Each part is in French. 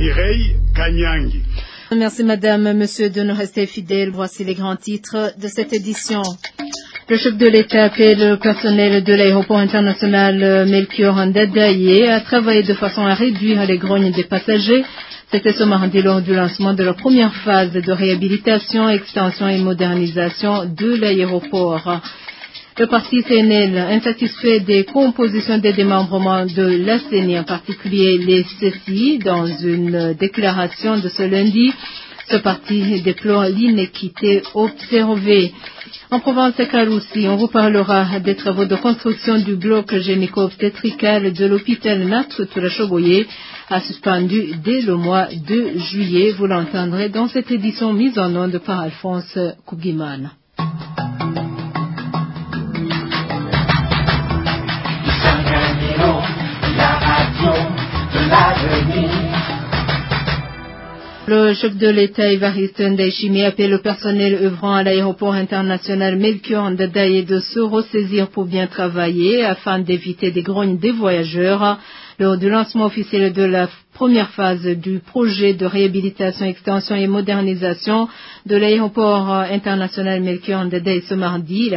Mireille Kanyangi. Merci madame, monsieur de nous rester fidèles. Voici les grands titres de cette édition. Le chef de l'État appelle le personnel de l'aéroport international Melchior Ndadaye à travailler de façon à réduire les grognes des passagers. C'était ce mardi lors du lancement de la première phase de réhabilitation, extension et modernisation de l'aéroport. Le parti CNL, insatisfait des compositions des démembrements de la CENI, en particulier les CECI, dans une déclaration de ce lundi, ce parti déplore l'inéquité observée. En Provence-Caroussi, on vous parlera des travaux de construction du bloc gynéco-obstétrical de l'hôpital Natsutura-Choboye, a suspendu dès le mois de juillet. Vous l'entendrez dans cette édition mise en onde par Alphonse Kougimane. Le chef de l'État Évariste Ndayishimiye appelle le personnel œuvrant à l'aéroport international Melchior Ndadaye de se ressaisir pour bien travailler afin d'éviter des grognes des voyageurs. Lors du lancement officiel de la première phase du projet de réhabilitation, extension et modernisation de l'aéroport international Melchior Ndadaye ce mardi,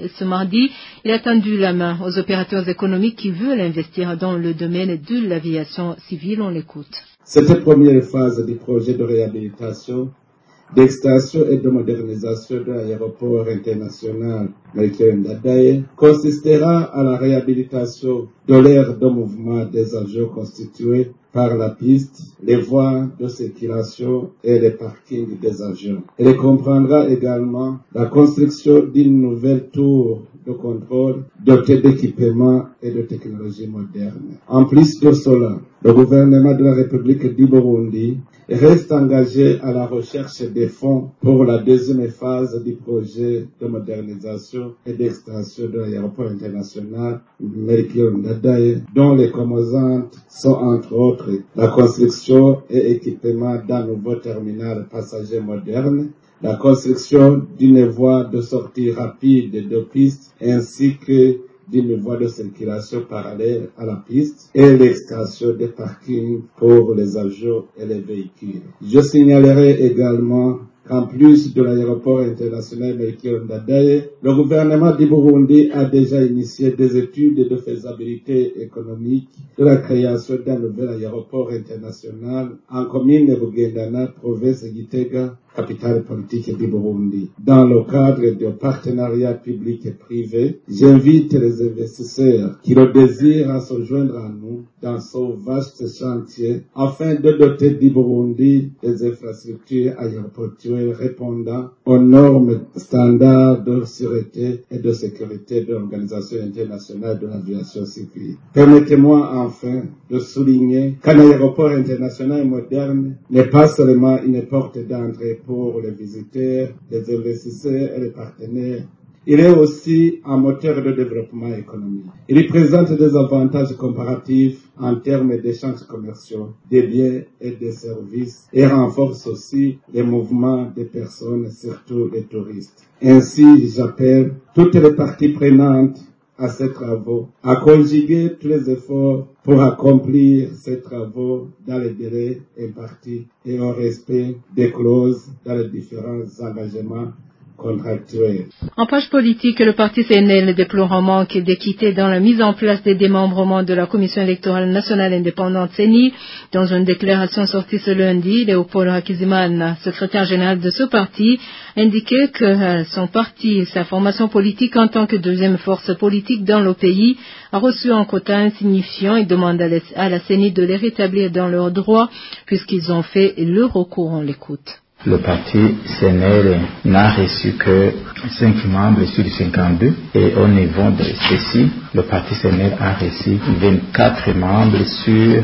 il a tendu la main aux opérateurs économiques qui veulent investir dans le domaine de l'aviation civile. On l'écoute. Cette première phase du projet de réhabilitation, d'extension et de modernisation de l'aéroport international Melchior Ndadaye consistera à la réhabilitation de l'aire de mouvement des avions constitués par la piste, les voies de circulation et les parkings des avions. Elle comprendra également la construction d'une nouvelle tour de contrôle dotée d'équipements et de technologies modernes. En plus de cela, le gouvernement de la République du Burundi reste engagé à la recherche des fonds pour la deuxième phase du projet de modernisation et d'extension de l'aéroport international Melchior Ndadaye, dont les composantes sont entre autres la construction et équipement d'un nouveau terminal passager moderne, la construction d'une voie de sortie rapide de piste ainsi que d'une voie de circulation parallèle à la piste et l'extension des parkings pour les avions et les véhicules. Je signalerai également qu'en plus de l'aéroport international Melchior Ndadaye, le gouvernement du Burundi a déjà initié des études de faisabilité économique de la création d'un nouvel aéroport international en commune de Bugendana, province de Gitega, capitale politique du Burundi. Dans le cadre de partenariat public et privé, j'invite les investisseurs qui le désirent à se joindre à nous dans ce vaste chantier afin de doter du Burundi des infrastructures aéroportuaires répondant aux normes standards de sûreté et de sécurité de l'Organisation internationale de l'aviation civile. Permettez-moi enfin de souligner qu'un aéroport international moderne n'est pas seulement une porte d'entrée pour les visiteurs, les investisseurs et les partenaires. Il est aussi un moteur de développement économique. Il présente des avantages comparatifs en termes d'échanges commerciaux, des biens et des services et renforce aussi les mouvements des personnes, surtout les touristes. Ainsi, j'appelle toutes les parties prenantes à ces travaux, à conjuguer tous les efforts pour accomplir ces travaux dans les délais impartis et au respect des clauses dans les différents engagements contractuels. En page politique, le parti CNL déplore un manque d'équité dans la mise en place des démembrements de la Commission électorale nationale indépendante CENI. Dans une déclaration sortie ce lundi, Léopold Hakizimana, secrétaire général de ce parti, indiquait que son parti, sa formation politique en tant que deuxième force politique dans le pays, a reçu un quota insignifiant et demande à la CENI de les rétablir dans leurs droits puisqu'ils ont fait le recours. On l'écoute. Le parti CNL n'a reçu que 5 membres sur 52 et au niveau de ceci, le parti CNL a reçu 24 membres sur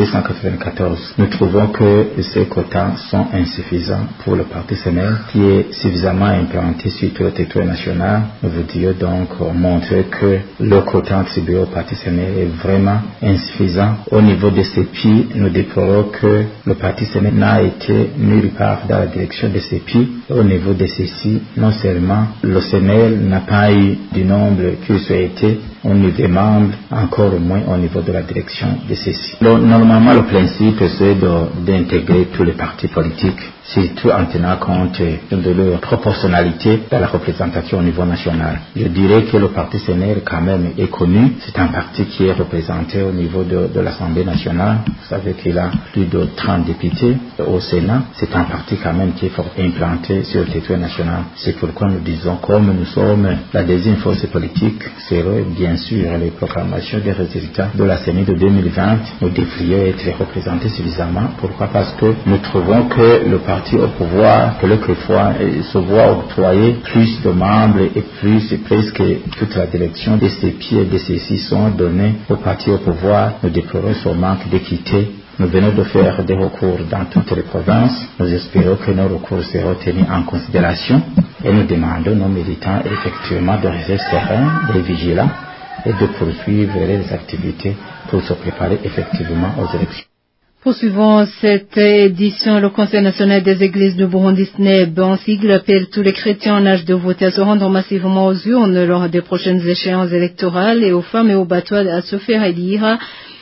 294. Nous trouvons que ces quotas sont insuffisants pour le parti CNL qui est suffisamment implanté sur tout le territoire national. Nous voudrions donc montrer que le quota attribué au parti CNL est vraiment insuffisant. Au niveau de CEPI, nous déplorons que le parti CNL n'a été nulle part dans la direction de CEPI. Au niveau de ceci, non seulement le CNL n'a pas eu du nombre qu'il souhaitait, on nous demande encore au moins au niveau de la direction de ceci. Donc, normalement, le principe, c'est d'intégrer tous les partis politiques, surtout en tenant compte de leur proportionnalité dans la représentation au niveau national. Je dirais que le parti CNR quand même est connu. C'est un parti qui est représenté au niveau de l'Assemblée nationale. Vous savez qu'il a plus de 30 députés au Sénat. C'est un parti quand même qui est fort implanté sur le territoire national. C'est pourquoi nous disons, comme nous sommes la deuxième force politique, c'est bien sûr les proclamations des résultats de la CENI de 2020, nous devrions être représentés suffisamment. Pourquoi? Parce que nous trouvons que le parti au pouvoir, quelquefois, se voit octroyer plus de membres et presque toute la direction de ces pieds et de ceux-ci sont donnés au parti au pouvoir. Nous déplorons ce manque d'équité. Nous venons de faire des recours dans toutes les provinces. Nous espérons que nos recours seront tenus en considération et nous demandons nos militants effectivement de rester sereins, de vigilants et de poursuivre les activités pour se préparer effectivement aux élections. Poursuivons cette édition. Le Conseil national des églises de Burundi, SNEB, en sigle, appelle tous les chrétiens en âge de voter à se rendre massivement aux urnes lors des prochaines échéances électorales et aux femmes et aux batois à se faire élire.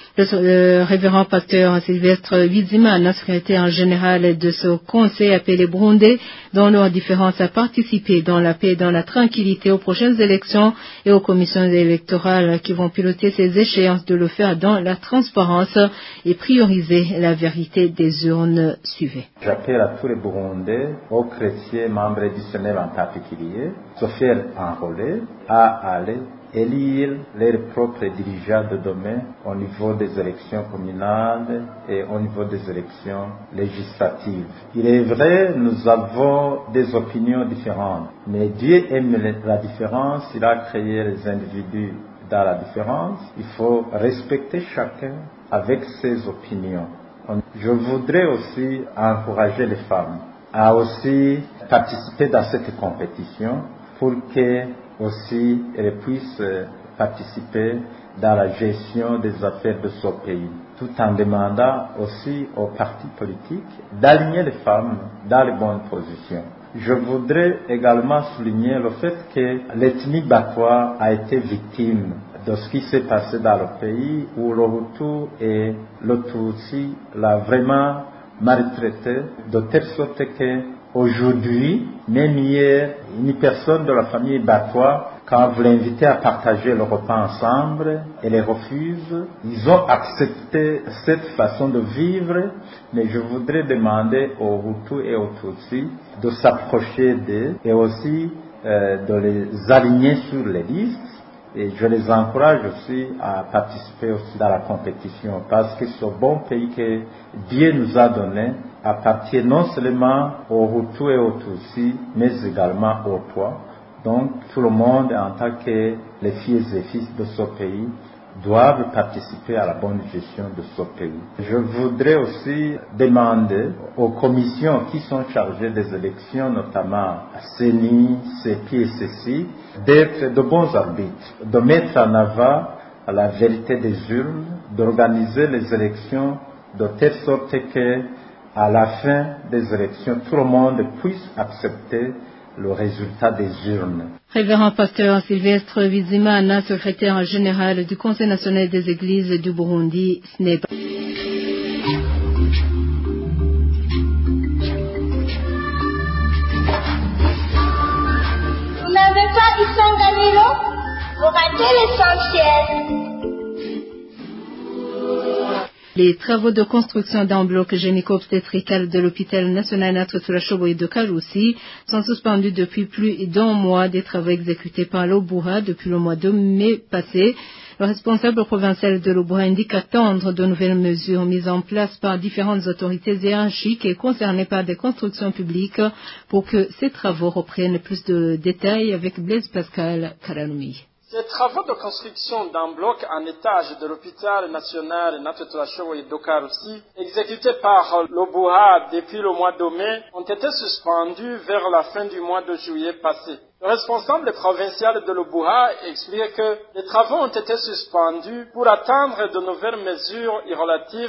Le révérend pasteur Sylvestre Bizimana, secrétaire général de ce conseil, appelle les Burundais dans leurs différences à participer dans la paix et dans la tranquillité aux prochaines élections et aux commissions électorales qui vont piloter ces échéances de le faire dans la transparence et prioriser la vérité des urnes. Suivez. J'appelle à tous les Burundais, aux chrétiens membres du SNEB en particulier, se faire enrôler à aller élire leurs propres dirigeants de demain au niveau des élections communales et au niveau des élections législatives. Il est vrai, nous avons des opinions différentes, mais Dieu aime la différence, il a créé les individus dans la différence. Il faut respecter chacun avec ses opinions. Je voudrais aussi encourager les femmes à aussi participer dans cette compétition pour que aussi elles puissent participer dans la gestion des affaires de ce pays, tout en demandant aussi aux partis politiques d'aligner les femmes dans les bonnes positions. Je voudrais également souligner le fait que l'ethnie Batwa a été victime de ce qui s'est passé dans le pays où le Hutu et le Tutsi l'a vraiment maltraité de telle sorte que aujourd'hui, même hier, une personne de la famille Batwa, quand vous l'invitez à partager le repas ensemble, elle les refuse. Ils ont accepté cette façon de vivre, mais je voudrais demander aux Hutus et aux Tutsis de s'approcher d'eux et aussi de les aligner sur les listes. Et je les encourage aussi à participer aussi dans la compétition parce que ce bon pays que Dieu nous a donné appartient non seulement aux Hutus et aux Tutsis, mais également aux Twa. Donc tout le monde en tant que les filles et fils de ce pays doivent participer à la bonne gestion de ce pays. Je voudrais aussi demander aux commissions qui sont chargées des élections, notamment CENI, CEPI et CECI, d'être de bons arbitres, de mettre en avant la vérité des urnes, d'organiser les élections de telle sorte que, à la fin des élections, tout le monde puisse accepter le résultat des urnes. Révérend pasteur Sylvestre Bizimana, secrétaire général du Conseil national des églises du Burundi, SNEB. Vous n'avez pas Isanganiro? Vous ratez l'essentiel. Les travaux de construction d'un bloc gynéco-obstétrical de l'hôpital national Notre Turashoboye de Karoussi sont suspendus depuis plus d'un mois. Des travaux exécutés par l'Obura depuis le mois de mai passé. Le responsable provincial de l'Obura indique attendre de nouvelles mesures mises en place par différentes autorités hiérarchiques et concernées par des constructions publiques pour que ces travaux reprennent plus de détails avec Blaise Pascal Karanoumi. Ces travaux de construction d'un bloc en étage de l'hôpital national Notre Turashoboye de Karoussi, exécutés par l'Obura depuis le mois de mai, ont été suspendus vers la fin du mois de juillet passé. Le responsable provincial de l'Obura explique que les travaux ont été suspendus pour attendre de nouvelles mesures relatives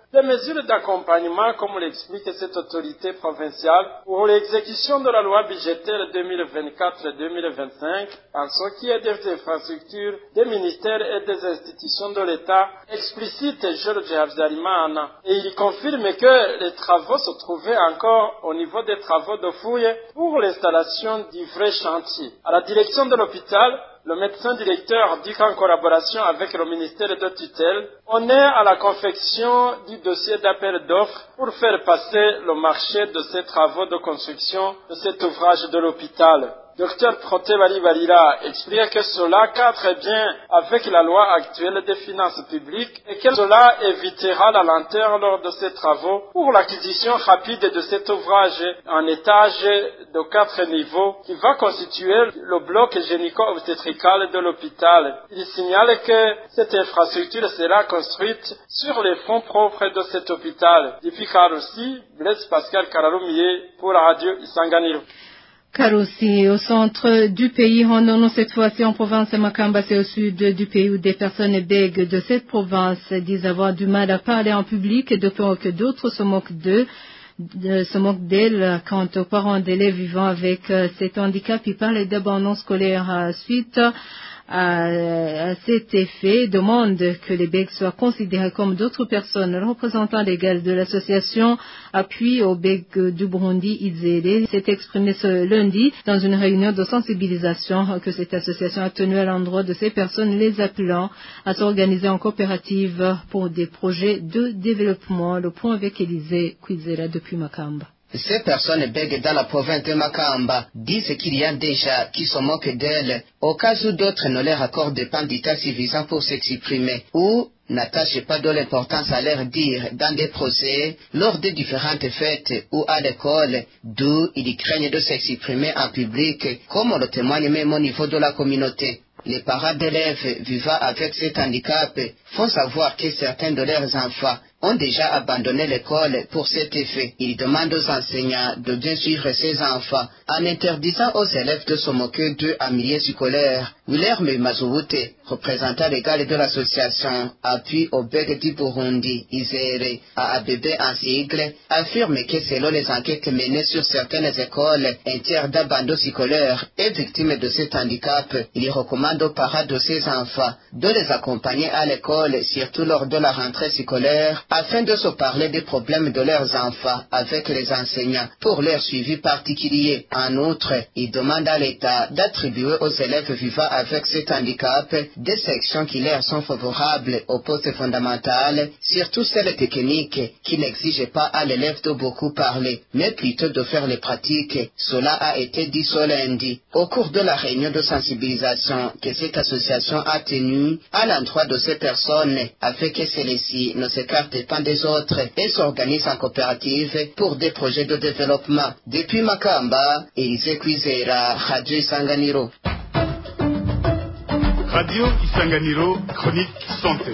des mesures d'accompagnement, comme l'explique cette autorité provinciale, pour l'exécution de la loi budgétaire 2024-2025, en ce qui est des infrastructures, des ministères et des institutions de l'État, explicite Georges Habyarimana. Et il confirme que les travaux se trouvaient encore au niveau des travaux de fouille pour l'installation du vrai chantier. À la direction de l'hôpital, le médecin directeur dit qu'en collaboration avec le ministère de tutelle, on est à la confection du dossier d'appel d'offres pour faire passer le marché de ces travaux de construction de cet ouvrage de l'hôpital. Dr Proté Balibarira explique que cela cadre bien avec la loi actuelle des finances publiques et que cela évitera la lenteur lors de ces travaux pour l'acquisition rapide de cet ouvrage en étage de 4 niveaux qui va constituer le bloc gynéco-obstétrical de l'hôpital. Il signale que cette infrastructure sera construite sur les fonds propres de cet hôpital. Depuis Karoussi, Blaise Pascal Karaloumier pour la radio Isanganiro. Karoussi, au centre du pays, rendons-nous cette fois-ci en province Makamba, c'est au sud du pays où des personnes bègues de cette province disent avoir du mal à parler en public et de peur que d'autres se moquent d'elles quant aux parents d'élèves vivant avec cet handicap. Ils parlent d'abandon scolaire suite à cet effet, demande que les bègues soient considérés comme d'autres personnes. Le représentant légal de l'association Appui aux bègues du Burundi, Izere, s'est exprimé ce lundi dans une réunion de sensibilisation que cette association a tenue à l'endroit de ces personnes, les appelant à s'organiser en coopérative pour des projets de développement. Le point avec Élisée Kwizera depuis Makamba. Ces personnes bègues dans la province de Makamba disent qu'il y a déjà qui se moquent d'elles au cas où d'autres ne leur accordent pas d'état suffisant pour s'exprimer ou n'attachent pas de l'importance à leur dire dans des procès, lors de différentes fêtes ou à l'école, d'où ils craignent de s'exprimer en public, comme on le témoigne même au niveau de la communauté. Les parents d'élèves vivant avec cet handicap font savoir que certains de leurs enfants ont déjà abandonné l'école pour cet effet. Ils demandent aux enseignants de bien suivre ces enfants en interdisant aux élèves de se moquer d'eux en milieu scolaire. Wilhelm Mazououté, représentant légal de l'association Appui aux bègues du Burundi, Izere, à ABB en sigle, affirme que selon les enquêtes menées sur certaines écoles entières d'abandon scolaire et victimes de cet handicap, il recommande aux parents de ces enfants de les accompagner à l'école, surtout lors de la rentrée scolaire, afin de se parler des problèmes de leurs enfants avec les enseignants pour leur suivi particulier. En outre, il demande à l'État d'attribuer aux élèves vivant avec cet handicap des sections qui leur sont favorables au poste fondamental, surtout celles techniques qui n'exigent pas à l'élève de beaucoup parler, mais plutôt de faire les pratiques. Cela a été dit ce lundi au cours de la réunion de sensibilisation que cette association a tenue à l'endroit de ces personnes afin que celles-ci ne s'écartent pas des autres et s'organisent en coopérative pour des projets de développement. Depuis Makamba, Élisée Kwizera, Radio Isanganiro. Radio Isanganiro, chronique santé.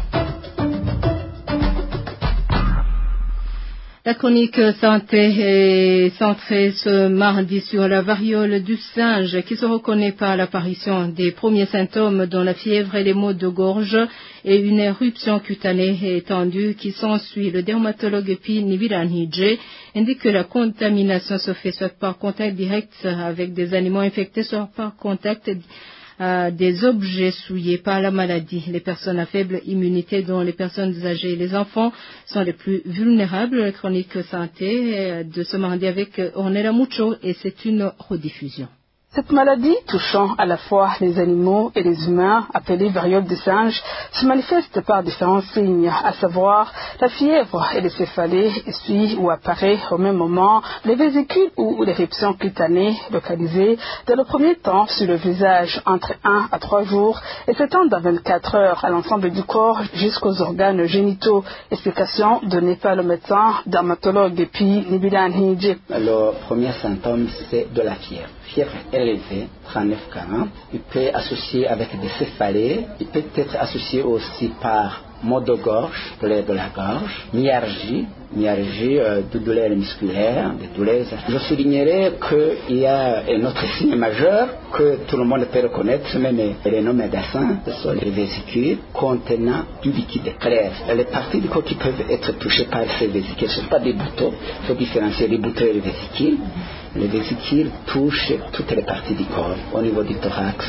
La chronique santé est centrée ce mardi sur la variole du singe qui se reconnaît par l'apparition des premiers symptômes dont la fièvre et les maux de gorge et une éruption cutanée étendue qui s'ensuit. Le dermatologue Pi Nibiranhije indique que la contamination se fait soit par contact direct avec des animaux infectés, soit par contact des objets souillés par la maladie. Les personnes à faible immunité, dont les personnes âgées et les enfants, sont les plus vulnérables. La chronique santé de ce mardi avec Ornella Mucho et c'est une rediffusion. Cette maladie, touchant à la fois les animaux et les humains, appelée variole du singe, se manifeste par différents signes, à savoir la fièvre et les céphalées, et suit ou apparaît au même moment les vésicules ou l'éruption cutanée localisée dans le premier temps sur le visage entre 1 à 3 jours et s'étend dans 24 heures à l'ensemble du corps jusqu'aux organes génitaux. Explication donnée par le médecin dermatologue Pi Nibiranhije. Le premier symptôme, c'est de la fièvre. Fièvre élevée, 39-40, il peut être associé avec des céphalées, il peut être associé aussi par maux de gorge, douleur de la gorge, myalgie, myalgie, de douleurs musculaires, des douleurs. Je soulignerai qu'il y a un autre signe majeur que tout le monde peut reconnaître, même les non-médecins, ce sont les vésicules contenant du liquide clair. Les parties du corps qui peuvent être touchées par ces vésicules, ce ne sont pas des boutons, il faut différencier les boutons et les vésicules. Les vésicules touchent toutes les parties du corps, au niveau du thorax,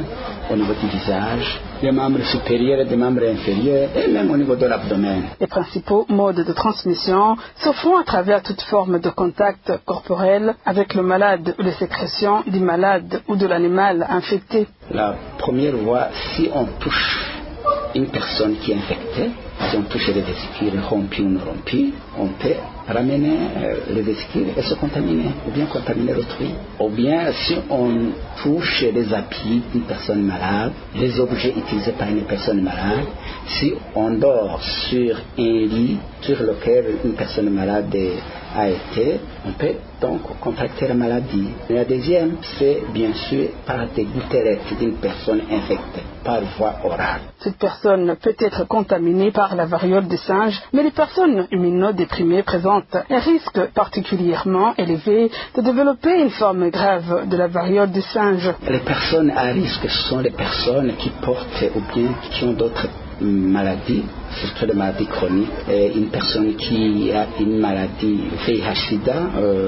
au niveau du visage, des membres supérieurs et des membres inférieurs, et même au niveau de l'abdomen. Les principaux modes de transmission se font à travers toute forme de contact corporel avec le malade ou les sécrétions du malade ou de l'animal infecté. La première voie, si on touche une personne qui est infectée, si on touche les vésicules rompues ou non rompues, on peut ramener les vésicules et se contaminer, ou bien contaminer l'autrui. Ou bien si on touche les habits d'une personne malade, les objets utilisés par une personne malade, si on dort sur un lit sur lequel une personne malade a été, on peut donc contracter la maladie. La deuxième, c'est bien sûr par des gouttelettes d'une personne infectée, par voie orale. Cette personne peut être contaminée par la variole du singe, mais les personnes immunodéprimées présentent un risque particulièrement élevé de développer une forme grave de la variole du singe. Les personnes à risque sont les personnes qui portent ou bien qui ont d'autres maladies, surtout des maladies chroniques. Une personne qui a une maladie VIH-Sida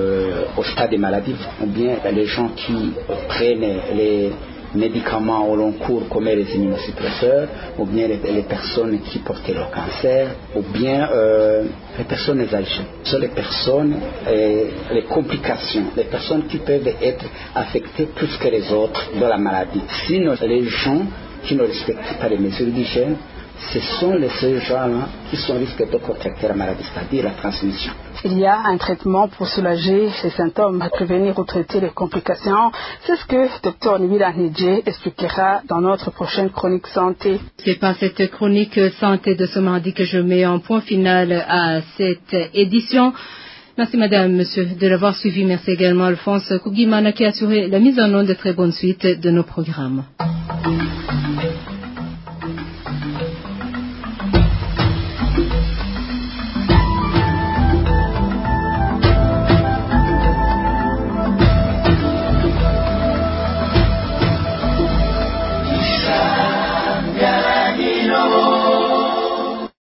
au stade des maladies, ou bien les gens qui prennent les médicaments au long cours comme les immunosuppresseurs, ou bien les personnes qui portent le cancer, ou bien les personnes âgées. Ce sont les personnes, les complications, les personnes qui peuvent être affectées plus que les autres de la maladie. Sinon, les gens qui ne respectent pas les mesures d'hygiène, ce sont ces gens-là qui sont au risque de contracter la maladie, c'est-à-dire la transmission. Il y a un traitement pour soulager ces symptômes, prévenir ou traiter les complications. C'est ce que Dr Nibila Nidje expliquera dans notre prochaine chronique santé. C'est par cette chronique santé de ce mardi que je mets un point final à cette édition. Merci madame, monsieur de l'avoir suivi. Merci également Alphonse Kougimana qui a assuré la mise en œuvre de très bonne suite de nos programmes.